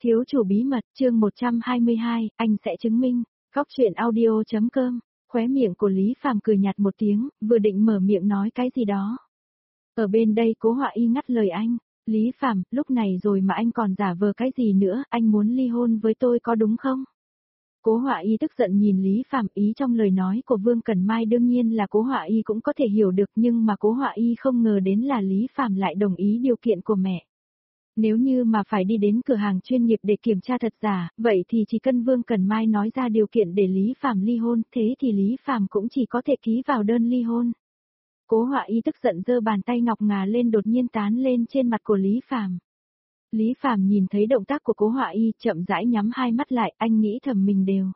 Thiếu chủ bí mật, chương 122, anh sẽ chứng minh. Góc truyện audio.com. Khóe miệng của Lý Phàm cười nhạt một tiếng, vừa định mở miệng nói cái gì đó. Ở bên đây Cố Họa Y ngắt lời anh. Lý Phàm, lúc này rồi mà anh còn giả vờ cái gì nữa, anh muốn ly hôn với tôi có đúng không? Cố Họa Y tức giận nhìn Lý Phàm, ý trong lời nói của Vương Cẩn Mai đương nhiên là Cố Họa Y cũng có thể hiểu được, nhưng mà Cố Họa Y không ngờ đến là Lý Phàm lại đồng ý điều kiện của mẹ. Nếu như mà phải đi đến cửa hàng chuyên nghiệp để kiểm tra thật giả, vậy thì chỉ cần Vương Cẩn Mai nói ra điều kiện để Lý Phàm ly hôn, thế thì Lý Phàm cũng chỉ có thể ký vào đơn ly hôn. Cố Họa Y tức giận giơ bàn tay ngọc ngà lên, đột nhiên tán lên trên mặt của Lý Phàm. Lý Phàm nhìn thấy động tác của Cố Họa Y, chậm rãi nhắm hai mắt lại, anh nghĩ thầm mình đều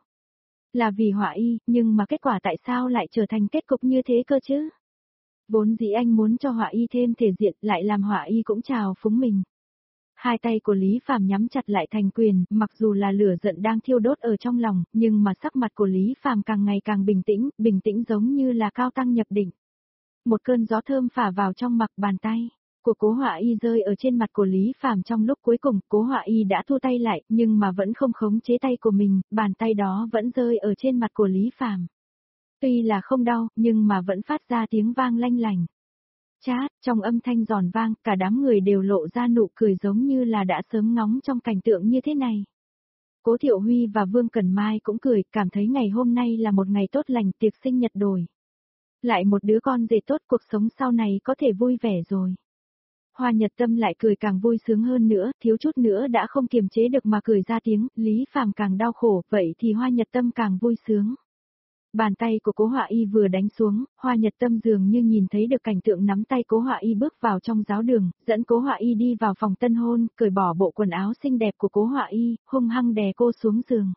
là vì Họa Y, nhưng mà kết quả tại sao lại trở thành kết cục như thế cơ chứ? Vốn dĩ anh muốn cho Họa Y thêm thể diện, lại làm Họa Y cũng trào phúng mình. Hai tay của Lý Phàm nhắm chặt lại thành quyền, mặc dù là lửa giận đang thiêu đốt ở trong lòng, nhưng mà sắc mặt của Lý Phàm càng ngày càng bình tĩnh giống như là cao tăng nhập định. Một cơn gió thơm phả vào trong mặt, bàn tay của Cố Họa Y rơi ở trên mặt của Lý Phàm, trong lúc cuối cùng Cố Họa Y đã thu tay lại, nhưng mà vẫn không khống chế tay của mình, bàn tay đó vẫn rơi ở trên mặt của Lý Phàm. Tuy là không đau, nhưng mà vẫn phát ra tiếng vang lanh lành. Chát, trong âm thanh giòn vang, cả đám người đều lộ ra nụ cười giống như là đã sớm ngóng trong cảnh tượng như thế này. Cố Thiệu Huy và Vương Cẩn Mai cũng cười, cảm thấy ngày hôm nay là một ngày tốt lành, tiệc sinh nhật đổi. Lại một đứa con rể tốt, cuộc sống sau này có thể vui vẻ rồi. Hoa Nhật Tâm lại cười càng vui sướng hơn nữa, thiếu chút nữa đã không kiềm chế được mà cười ra tiếng, Lý Phàm càng đau khổ, vậy thì Hoa Nhật Tâm càng vui sướng. Bàn tay của Cố Họa Y vừa đánh xuống, Hoa Nhật Tâm dường như nhìn thấy được cảnh tượng nắm tay Cố Họa Y bước vào trong giáo đường, dẫn Cố Họa Y đi vào phòng tân hôn, cởi bỏ bộ quần áo xinh đẹp của Cố Họa Y, hung hăng đè cô xuống giường.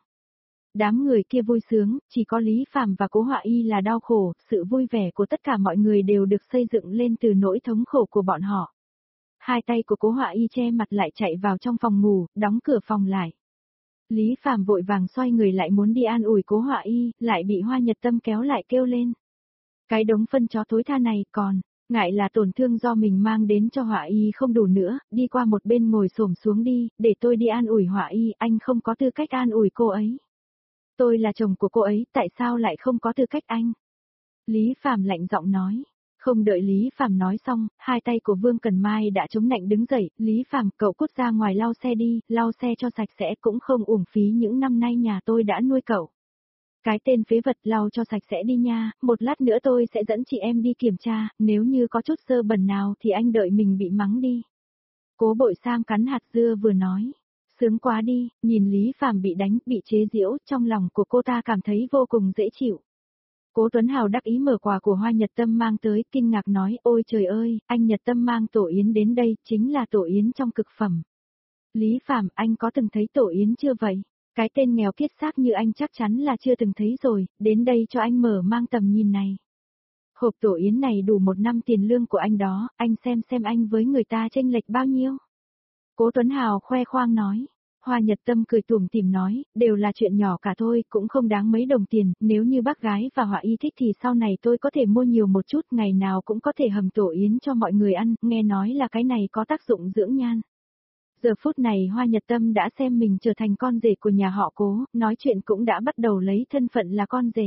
Đám người kia vui sướng, chỉ có Lý Phàm và Cố Họa Y là đau khổ, sự vui vẻ của tất cả mọi người đều được xây dựng lên từ nỗi thống khổ của bọn họ. Hai tay của Cố Họa Y che mặt lại chạy vào trong phòng ngủ, đóng cửa phòng lại. Lý Phàm vội vàng xoay người lại muốn đi an ủi Cố Họa Y, lại bị Hoa Nhật Tâm kéo lại kêu lên. Cái đống phân chó thối tha này còn, ngại là tổn thương do mình mang đến cho Họa Y không đủ nữa, đi qua một bên ngồi xổm xuống đi, để tôi đi an ủi Họa Y, anh không có tư cách an ủi cô ấy. Tôi là chồng của cô ấy, tại sao lại không có tư cách anh? Lý Phàm lạnh giọng nói. Không đợi Lý Phàm nói xong, hai tay của Vương Cẩn Mai đã chống nạnh đứng dậy, Lý Phàm, cậu cút ra ngoài lau xe đi, lau xe cho sạch sẽ, cũng không uổng phí những năm nay nhà tôi đã nuôi cậu. Cái tên phế vật, lau cho sạch sẽ đi nha, một lát nữa tôi sẽ dẫn chị em đi kiểm tra, nếu như có chút sơ bẩn nào thì anh đợi mình bị mắng đi. Cố Bội Sam cắn hạt dưa vừa nói. Sướng quá đi, nhìn Lý Phàm bị đánh, bị chế giễu, trong lòng của cô ta cảm thấy vô cùng dễ chịu. Cố Tuấn Hào đắc ý mở quà của Hoa Nhật Tâm mang tới, kinh ngạc nói, ôi trời ơi, anh Nhật Tâm mang tổ yến đến đây, chính là tổ yến trong cực phẩm. Lý Phàm, anh có từng thấy tổ yến chưa vậy? Cái tên nghèo kiết xác như anh chắc chắn là chưa từng thấy rồi, đến đây cho anh mở mang tầm nhìn này. Hộp tổ yến này đủ 1 năm tiền lương của anh đó, anh xem anh với người ta chênh lệch bao nhiêu. Cố Tuấn Hào khoe khoang nói. Hoa Nhật Tâm cười tủm tỉm nói, đều là chuyện nhỏ cả thôi, cũng không đáng mấy đồng tiền, nếu như bác gái và Họa Y thích thì sau này tôi có thể mua nhiều một chút, ngày nào cũng có thể hầm tổ yến cho mọi người ăn, nghe nói là cái này có tác dụng dưỡng nhan. Giờ phút này Hoa Nhật Tâm đã xem mình trở thành con rể của nhà họ Cố, nói chuyện cũng đã bắt đầu lấy thân phận là con rể.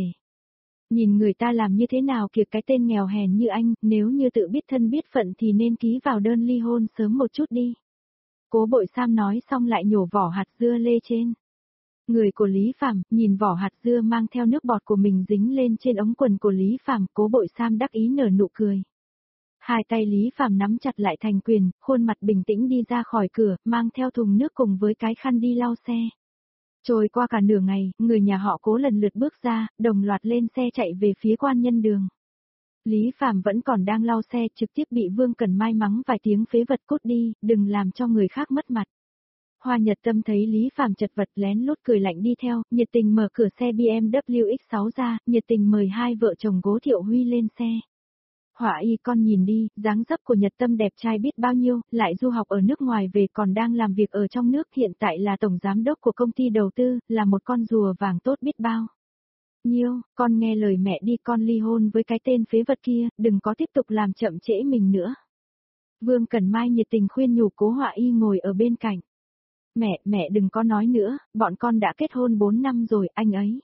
Nhìn người ta làm như thế nào kìa, cái tên nghèo hèn như anh, nếu như tự biết thân biết phận thì nên ký vào đơn ly hôn sớm một chút đi. Cố Bội Sam nói xong lại nhổ vỏ hạt dưa lê trên người của Lý Phàm, nhìn vỏ hạt dưa mang theo nước bọt của mình dính lên trên ống quần của Lý Phàm, Cố Bội Sam đắc ý nở nụ cười. Hai tay Lý Phàm nắm chặt lại thành quyền, khuôn mặt bình tĩnh đi ra khỏi cửa, mang theo thùng nước cùng với cái khăn đi lau xe. Trôi qua cả nửa ngày, người nhà họ Cố lần lượt bước ra, đồng loạt lên xe chạy về phía Quan Nhân Đường. Lý Phàm vẫn còn đang lau xe, trực tiếp bị Vương Cẩn Mai mắng vài tiếng, phế vật, cút đi, đừng làm cho người khác mất mặt. Hoa Nhật Tâm thấy Lý Phàm chật vật lén lút cười lạnh đi theo, nhiệt tình mở cửa xe BMW X6 ra, nhiệt tình mời hai vợ chồng Cố Thiệu Huy lên xe. Họa Y, con nhìn đi, dáng dấp của Nhật Tâm đẹp trai biết bao nhiêu, lại du học ở nước ngoài về còn đang làm việc ở trong nước, hiện tại là tổng giám đốc của công ty đầu tư, là một con rùa vàng tốt biết bao. Nhiêu, con nghe lời mẹ đi, con ly hôn với cái tên phế vật kia, đừng có tiếp tục làm chậm trễ mình nữa. Vương Cẩn Mai nhiệt tình khuyên nhủ Cố Họa Y ngồi ở bên cạnh. Mẹ đừng có nói nữa, bọn con đã kết hôn 4 năm rồi, anh ấy.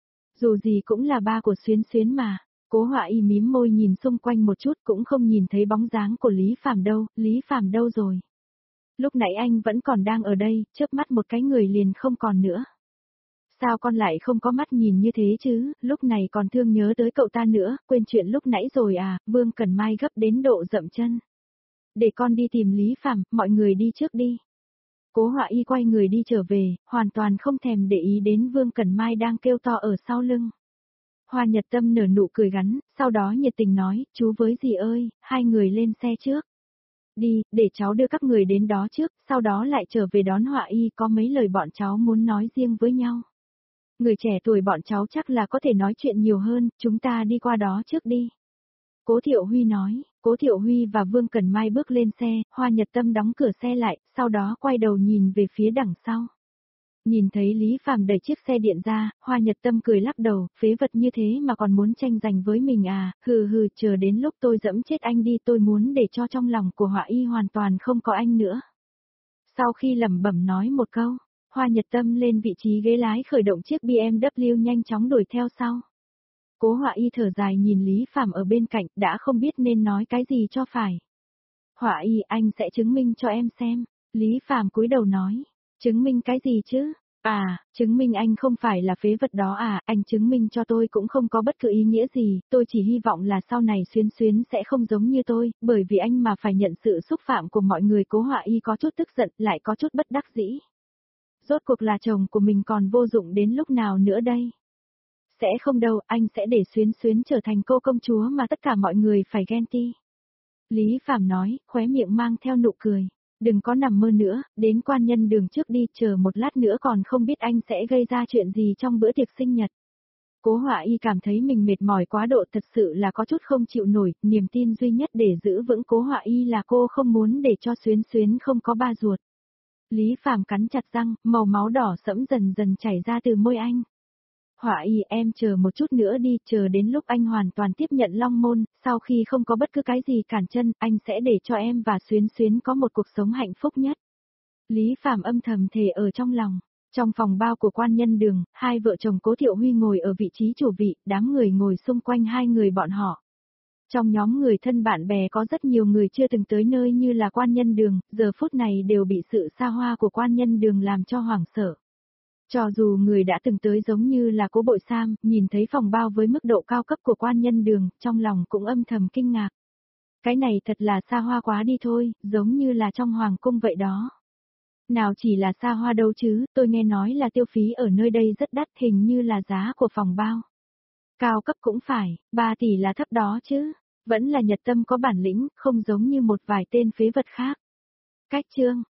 Dù gì cũng là ba của Xuyến Xuyến mà. Cố Họa Y mím môi nhìn xung quanh một chút cũng không nhìn thấy bóng dáng của Lý Phàm đâu, Lý Phàm đâu rồi? Lúc nãy anh vẫn còn đang ở đây, chớp mắt một cái người liền không còn nữa. Sao con lại không có mắt nhìn như thế chứ, lúc này còn thương nhớ tới cậu ta nữa, quên chuyện lúc nãy rồi à, Vương Cẩn Mai gấp đến độ dậm chân. Để con đi tìm Lý Phàm, mọi người đi trước đi. Cố Họa Y quay người đi trở về, hoàn toàn không thèm để ý đến Vương Cẩn Mai đang kêu to ở sau lưng. Hoa Nhật Tâm nở nụ cười gắn, sau đó nhiệt tình nói, chú với dì ơi, hai người lên xe trước. Đi, để cháu đưa các người đến đó trước, sau đó lại trở về đón Họa Y, có mấy lời bọn cháu muốn nói riêng với nhau. Người trẻ tuổi bọn cháu chắc là có thể nói chuyện nhiều hơn, chúng ta đi qua đó trước đi. Cố Thiệu Huy nói, Cố Thiệu Huy và Vương Cẩn Mai bước lên xe, Hoa Nhật Tâm đóng cửa xe lại, sau đó quay đầu nhìn về phía đằng sau. Nhìn thấy Lý Phàm đẩy chiếc xe điện ra, Hoa Nhật Tâm cười lắc đầu, phế vật như thế mà còn muốn tranh giành với mình à, hừ, chờ đến lúc tôi dẫm chết anh đi, tôi muốn để cho trong lòng của Họa Y hoàn toàn không có anh nữa. Sau khi lẩm bẩm nói một câu, Hoa Nhật Tâm lên vị trí ghế lái khởi động chiếc BMW nhanh chóng đuổi theo sau. Cố Họa Y thở dài nhìn Lý Phàm ở bên cạnh, đã không biết nên nói cái gì cho phải. Họa Y, anh sẽ chứng minh cho em xem. Lý Phàm cúi đầu nói, chứng minh cái gì chứ? À, chứng minh anh không phải là phế vật đó à, anh chứng minh cho tôi cũng không có bất cứ ý nghĩa gì, tôi chỉ hy vọng là sau này Xuyến Xuyến sẽ không giống như tôi, bởi vì anh mà phải nhận sự xúc phạm của mọi người. Cố Họa Y có chút tức giận, lại có chút bất đắc dĩ. Rốt cuộc là chồng của mình còn vô dụng đến lúc nào nữa đây? Sẽ không đâu, anh sẽ để Xuyến Xuyến trở thành cô công chúa mà tất cả mọi người phải ghen tị. Lý Phàm nói, khóe miệng mang theo nụ cười. Đừng có nằm mơ nữa, đến Quan Nhân Đường trước đi, chờ một lát nữa còn không biết anh sẽ gây ra chuyện gì trong bữa tiệc sinh nhật. Cố Họa Y cảm thấy mình mệt mỏi quá độ, thật sự là có chút không chịu nổi, niềm tin duy nhất để giữ vững Cố Họa Y là cô không muốn để cho Xuyến Xuyến không có ba ruột. Lý Phàm cắn chặt răng, màu máu đỏ sẫm dần dần chảy ra từ môi anh. Họa Y, em chờ một chút nữa đi, chờ đến lúc anh hoàn toàn tiếp nhận Long Môn, sau khi không có bất cứ cái gì cản chân, anh sẽ để cho em và Xuyến Xuyến có một cuộc sống hạnh phúc nhất. Lý Phàm âm thầm thề ở trong lòng. Trong phòng bao của Quan Nhân Đường, hai vợ chồng Cố Thiệu Huy ngồi ở vị trí chủ vị, đám người ngồi xung quanh hai người bọn họ. Trong nhóm người thân bạn bè có rất nhiều người chưa từng tới nơi như là Quan Nhân Đường, giờ phút này đều bị sự xa hoa của Quan Nhân Đường làm cho hoảng sợ. Cho dù người đã từng tới giống như là Cố Bội Sam, nhìn thấy phòng bao với mức độ cao cấp của Quan Nhân Đường, trong lòng cũng âm thầm kinh ngạc. Cái này thật là xa hoa quá đi thôi, giống như là trong hoàng cung vậy đó. Nào chỉ là xa hoa đâu chứ, tôi nghe nói là tiêu phí ở nơi đây rất đắt, hình như là giá của phòng bao. Cao cấp cũng phải, 3 tỷ là thấp đó chứ, vẫn là Nhật Tâm có bản lĩnh, không giống như một vài tên phế vật khác. Cách chương